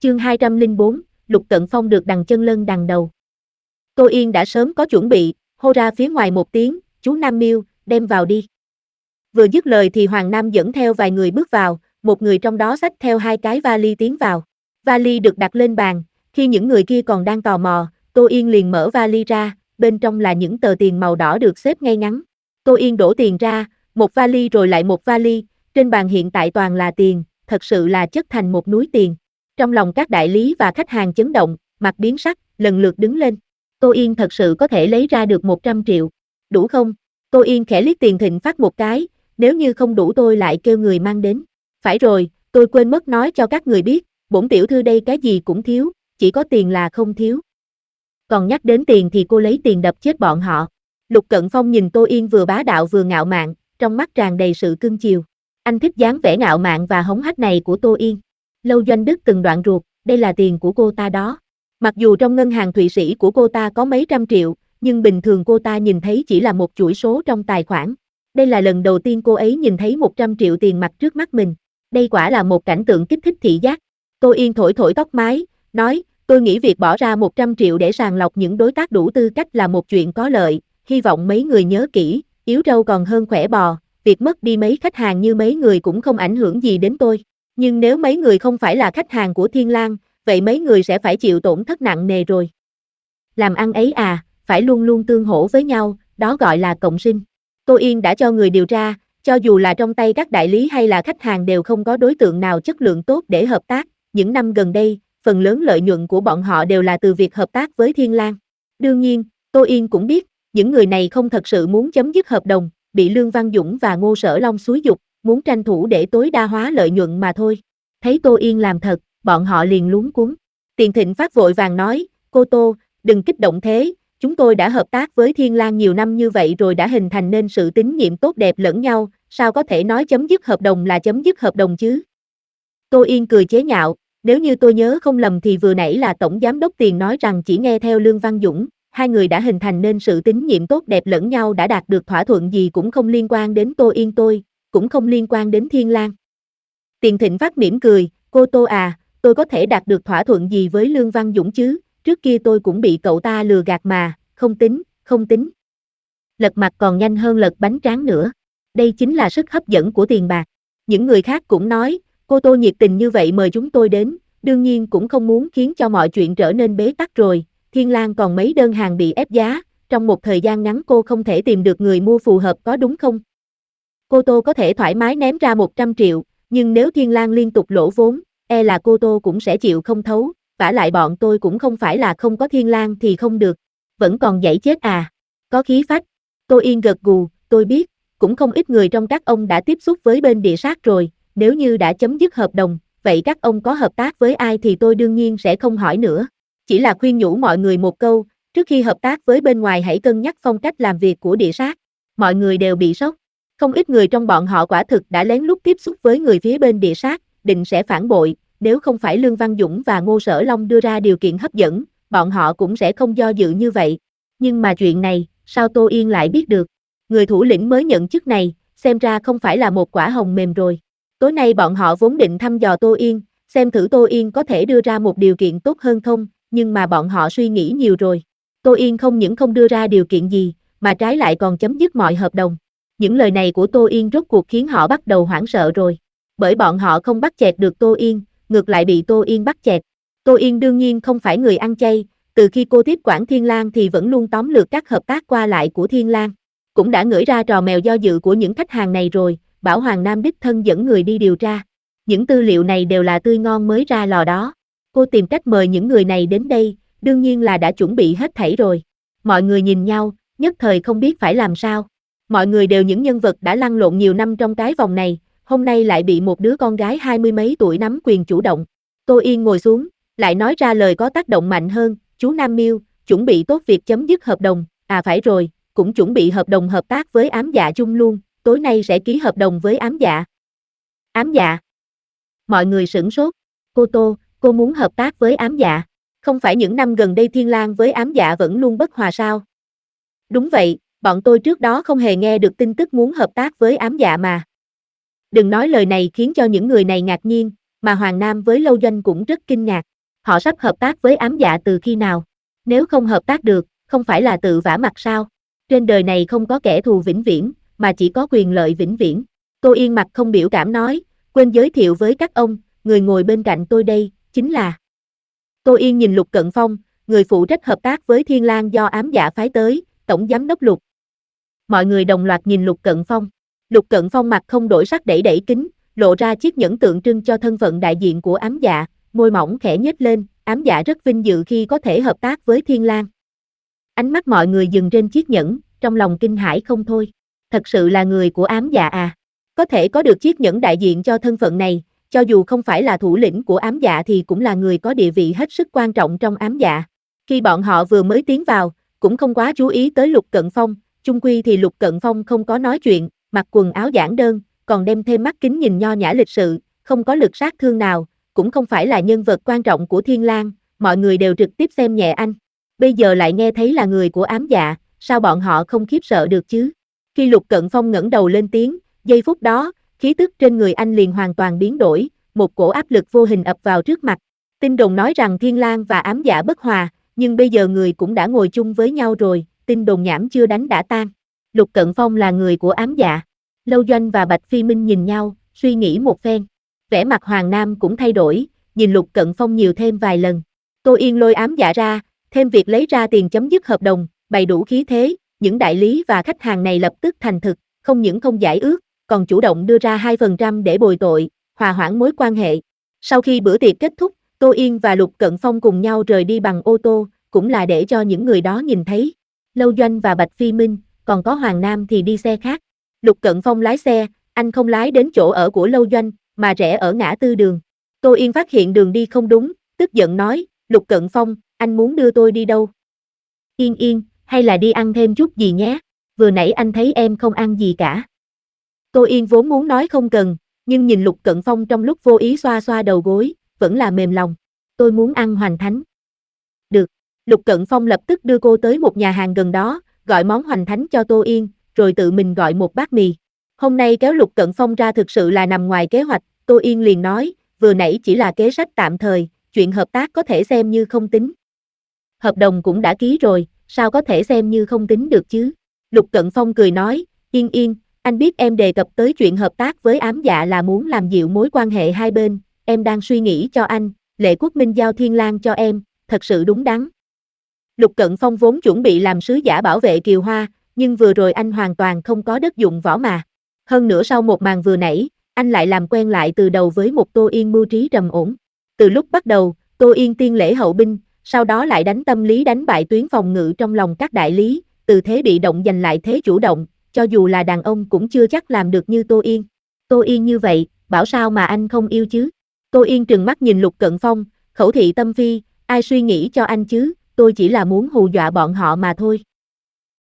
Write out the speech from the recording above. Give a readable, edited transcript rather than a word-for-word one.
Chương 204, Lục Cận Phong được đằng chân lân đằng đầu. Tô Yên đã sớm có chuẩn bị, hô ra phía ngoài một tiếng, chú Nam Miêu, đem vào đi. Vừa dứt lời thì Hoàng Nam dẫn theo vài người bước vào, một người trong đó xách theo 2 cái vali tiến vào. Vali được đặt lên bàn, khi những người kia còn đang tò mò, Tô Yên liền mở vali ra, bên trong là những tờ tiền màu đỏ được xếp ngay ngắn. Tô Yên đổ tiền ra, một vali rồi lại một vali, trên bàn hiện tại toàn là tiền, thật sự là chất thành một núi tiền. Trong lòng các đại lý và khách hàng chấn động, mặt biến sắc, lần lượt đứng lên. Tô Yên thật sự có thể lấy ra được 100 triệu. Đủ không? Tô Yên khẽ liếc Tiền Thịnh Phát một cái, nếu như không đủ tôi lại kêu người mang đến. Phải rồi, tôi quên mất nói cho các người biết, bổn tiểu thư đây cái gì cũng thiếu, chỉ có tiền là không thiếu. Còn nhắc đến tiền thì cô lấy tiền đập chết bọn họ. Lục Cận Phong nhìn Tô Yên vừa bá đạo vừa ngạo mạn, trong mắt tràn đầy sự cưng chiều. Anh thích dáng vẻ ngạo mạn và hống hách này của Tô Yên. Lâu Doanh Đức từng đoạn ruột, đây là tiền của cô ta đó. Mặc dù trong ngân hàng Thụy Sĩ của cô ta có mấy trăm triệu, nhưng bình thường cô ta nhìn thấy chỉ là một chuỗi số trong tài khoản. Đây là lần đầu tiên cô ấy nhìn thấy 100 triệu tiền mặt trước mắt mình. Đây quả là một cảnh tượng kích thích thị giác. Tô Yên thổi thổi tóc mái, nói, tôi nghĩ việc bỏ ra 100 triệu để sàng lọc những đối tác đủ tư cách là một chuyện có lợi, hy vọng mấy người nhớ kỹ, yếu trâu còn hơn khỏe bò, việc mất đi mấy khách hàng như mấy người cũng không ảnh hưởng gì đến tôi. Nhưng nếu mấy người không phải là khách hàng của Thiên Lang, vậy mấy người sẽ phải chịu tổn thất nặng nề rồi. Làm ăn ấy à, phải luôn luôn tương hỗ với nhau, đó gọi là cộng sinh. Tô Yên đã cho người điều tra, cho dù là trong tay các đại lý hay là khách hàng đều không có đối tượng nào chất lượng tốt để hợp tác. Những năm gần đây, phần lớn lợi nhuận của bọn họ đều là từ việc hợp tác với Thiên Lang. Đương nhiên, Tô Yên cũng biết, những người này không thật sự muốn chấm dứt hợp đồng, bị Lương Văn Dũng và Ngô Sở Long xúi giục, muốn tranh thủ để tối đa hóa lợi nhuận mà thôi. Thấy Tô Yên làm thật, bọn họ liền luống cuống. Tiền Thịnh Phát vội vàng nói, cô Tô, đừng kích động thế, chúng tôi đã hợp tác với Thiên Lang nhiều năm như vậy rồi đã hình thành nên sự tín nhiệm tốt đẹp lẫn nhau, sao có thể nói chấm dứt hợp đồng là chấm dứt hợp đồng chứ? Tô Yên cười chế nhạo, nếu như tôi nhớ không lầm thì vừa nãy là Tổng Giám đốc Tiền nói rằng chỉ nghe theo Lương Văn Dũng, hai người đã hình thành nên sự tín nhiệm tốt đẹp lẫn nhau đã đạt được thỏa thuận gì cũng không liên quan đến Tô Yên tôi, cũng không liên quan đến Thiên Lang. Tiền Thịnh Phát mỉm cười, cô Tô à, tôi có thể đạt được thỏa thuận gì với Lương Văn Dũng chứ, trước kia tôi cũng bị cậu ta lừa gạt mà, không tính, không tính. Lật mặt còn nhanh hơn lật bánh tráng nữa. Đây chính là sức hấp dẫn của tiền bạc. Những người khác cũng nói, cô Tô nhiệt tình như vậy mời chúng tôi đến, đương nhiên cũng không muốn khiến cho mọi chuyện trở nên bế tắc rồi. Thiên Lang còn mấy đơn hàng bị ép giá, trong một thời gian ngắn cô không thể tìm được người mua phù hợp có đúng không? Cô Tô có thể thoải mái ném ra 100 triệu, nhưng nếu Thiên Lang liên tục lỗ vốn, e là cô Tô cũng sẽ chịu không thấu, vả lại bọn tôi cũng không phải là không có Thiên Lang thì không được, vẫn còn dãy chết à, có khí phách. Tô Yên gật gù, tôi biết, cũng không ít người trong các ông đã tiếp xúc với bên địa sát rồi, nếu như đã chấm dứt hợp đồng, vậy các ông có hợp tác với ai thì tôi đương nhiên sẽ không hỏi nữa. Chỉ là khuyên nhủ mọi người một câu, trước khi hợp tác với bên ngoài hãy cân nhắc phong cách làm việc của địa sát. Mọi người đều bị sốc. Không ít người trong bọn họ quả thực đã lén lút tiếp xúc với người phía bên địa sát, định sẽ phản bội, nếu không phải Lương Văn Dũng và Ngô Sở Long đưa ra điều kiện hấp dẫn, bọn họ cũng sẽ không do dự như vậy. Nhưng mà chuyện này, sao Tô Yên lại biết được? Người thủ lĩnh mới nhận chức này, xem ra không phải là một quả hồng mềm rồi. Tối nay bọn họ vốn định thăm dò Tô Yên, xem thử Tô Yên có thể đưa ra một điều kiện tốt hơn không, nhưng mà bọn họ suy nghĩ nhiều rồi. Tô Yên không những không đưa ra điều kiện gì, mà trái lại còn chấm dứt mọi hợp đồng. Những lời này của Tô Yên rốt cuộc khiến họ bắt đầu hoảng sợ rồi. Bởi bọn họ không bắt chẹt được Tô Yên, ngược lại bị Tô Yên bắt chẹt. Tô Yên đương nhiên không phải người ăn chay, từ khi cô tiếp quản Thiên Lang thì vẫn luôn tóm lược các hợp tác qua lại của Thiên Lang. Cũng đã ngửi ra trò mèo do dự của những khách hàng này rồi, bảo Hoàng Nam đích thân dẫn người đi điều tra. Những tư liệu này đều là tươi ngon mới ra lò đó. Cô tìm cách mời những người này đến đây, đương nhiên là đã chuẩn bị hết thảy rồi. Mọi người nhìn nhau, nhất thời không biết phải làm sao. Mọi người đều những nhân vật đã lăn lộn nhiều năm trong cái vòng này, hôm nay lại bị một đứa con gái 20 mấy tuổi nắm quyền chủ động. Tô Yên ngồi xuống, lại nói ra lời có tác động mạnh hơn, chú Nam Miêu, chuẩn bị tốt việc chấm dứt hợp đồng, à phải rồi, cũng chuẩn bị hợp đồng hợp tác với Ám Dạ chung luôn, tối nay sẽ ký hợp đồng với Ám Dạ. Ám Dạ? Mọi người sửng sốt, cô Tô, cô muốn hợp tác với Ám Dạ, không phải những năm gần đây Thiên Lang với Ám Dạ vẫn luôn bất hòa sao? Đúng vậy, bọn tôi trước đó không hề nghe được tin tức muốn hợp tác với Ám Dạ mà. Đừng nói lời này khiến cho những người này ngạc nhiên, mà Hoàng Nam với Lâu Doanh cũng rất kinh ngạc. Họ sắp hợp tác với ám dạ từ khi nào? Nếu không hợp tác được, không phải là tự vả mặt sao? Trên đời này không có kẻ thù vĩnh viễn, mà chỉ có quyền lợi vĩnh viễn. Tô Yên mặt không biểu cảm nói, quên giới thiệu với các ông, người ngồi bên cạnh tôi đây, chính là. Tô Yên nhìn Lục Cận Phong, người phụ trách hợp tác với Thiên Lang do ám dạ phái tới, tổng giám đốc Lục. Mọi người đồng loạt nhìn Lục Cận Phong. Lục Cận Phong mặt không đổi sắc đẩy đẩy kính, lộ ra chiếc nhẫn tượng trưng cho thân phận đại diện của ám dạ, môi mỏng khẽ nhếch lên, ám dạ rất vinh dự khi có thể hợp tác với Thiên Lang. Ánh mắt mọi người dừng trên chiếc nhẫn, trong lòng kinh hãi không thôi. Thật sự là người của ám dạ à? Có thể có được chiếc nhẫn đại diện cho thân phận này, cho dù không phải là thủ lĩnh của ám dạ thì cũng là người có địa vị hết sức quan trọng trong ám dạ. Khi bọn họ vừa mới tiến vào, cũng không quá chú ý tới Lục Cận Phong, chung quy thì Lục Cận Phong không có nói chuyện, mặc quần áo giản đơn, còn đem thêm mắt kính nhìn nho nhã lịch sự, không có lực sát thương nào, cũng không phải là nhân vật quan trọng của Thiên Lang, mọi người đều trực tiếp xem nhẹ anh. Bây giờ lại nghe thấy là người của ám dạ, sao bọn họ không khiếp sợ được chứ? Khi Lục Cận Phong ngẩng đầu lên tiếng, giây phút đó, khí tức trên người anh liền hoàn toàn biến đổi, một cổ áp lực vô hình ập vào trước mặt. Tin đồn nói rằng Thiên Lang và ám dạ bất hòa, nhưng bây giờ người cũng đã ngồi chung với nhau rồi, tin đồn nhảm chưa đánh đã tan. Lục Cận Phong là người của ám dạ. Lâu Doanh và Bạch Phi Minh nhìn nhau, suy nghĩ một phen. Vẻ mặt Hoàng Nam cũng thay đổi, nhìn Lục Cận Phong nhiều thêm vài lần. Tô Yên lôi ám dạ ra, thêm việc lấy ra tiền chấm dứt hợp đồng, bày đủ khí thế, những đại lý và khách hàng này lập tức thành thực, không những không giải ước, còn chủ động đưa ra 2% để bồi tội, hòa hoãn mối quan hệ. Sau khi bữa tiệc kết thúc, Tô Yên và Lục Cận Phong cùng nhau rời đi bằng ô tô, cũng là để cho những người đó nhìn thấy. Lâu Doanh và Bạch Phi Minh, còn có Hoàng Nam thì đi xe khác. Lục Cận Phong lái xe, anh không lái đến chỗ ở của Lâu Doanh, mà rẽ ở ngã tư đường. Tô Yên phát hiện đường đi không đúng, tức giận nói, Lục Cận Phong, anh muốn đưa tôi đi đâu? Yên yên, hay là đi ăn thêm chút gì nhé, vừa nãy anh thấy em không ăn gì cả. Tô Yên vốn muốn nói không cần, nhưng nhìn Lục Cận Phong trong lúc vô ý xoa xoa đầu gối, vẫn là mềm lòng. Tôi muốn ăn hoành thánh. Được. Lục Cận Phong lập tức đưa cô tới một nhà hàng gần đó, gọi món hoành thánh cho Tô Yên, rồi tự mình gọi một bát mì. Hôm nay kéo Lục Cận Phong ra thực sự là nằm ngoài kế hoạch, Tô Yên liền nói, vừa nãy chỉ là kế sách tạm thời, chuyện hợp tác có thể xem như không tính. Hợp đồng cũng đã ký rồi, sao có thể xem như không tính được chứ? Lục Cận Phong cười nói, Yên Yên, anh biết em đề cập tới chuyện hợp tác với ám dạ là muốn làm dịu mối quan hệ hai bên, em đang suy nghĩ cho anh, Lệ Quốc Minh giao Thiên Lang cho em, thật sự đúng đắn. Lục Cận Phong vốn chuẩn bị làm sứ giả bảo vệ Kiều Hoa, nhưng vừa rồi anh hoàn toàn không có đất dụng võ mà. Hơn nữa sau một màn vừa nãy, anh lại làm quen lại từ đầu với một Tô Yên mưu trí trầm ổn. Từ lúc bắt đầu, Tô Yên tiên lễ hậu binh, sau đó lại đánh tâm lý đánh bại tuyến phòng ngự trong lòng các đại lý, từ thế bị động giành lại thế chủ động, cho dù là đàn ông cũng chưa chắc làm được như Tô Yên. Tô Yên như vậy, bảo sao mà anh không yêu chứ? Tô Yên trừng mắt nhìn Lục Cận Phong, khẩu thị tâm phi, ai suy nghĩ cho anh chứ, tôi chỉ là muốn hù dọa bọn họ mà thôi.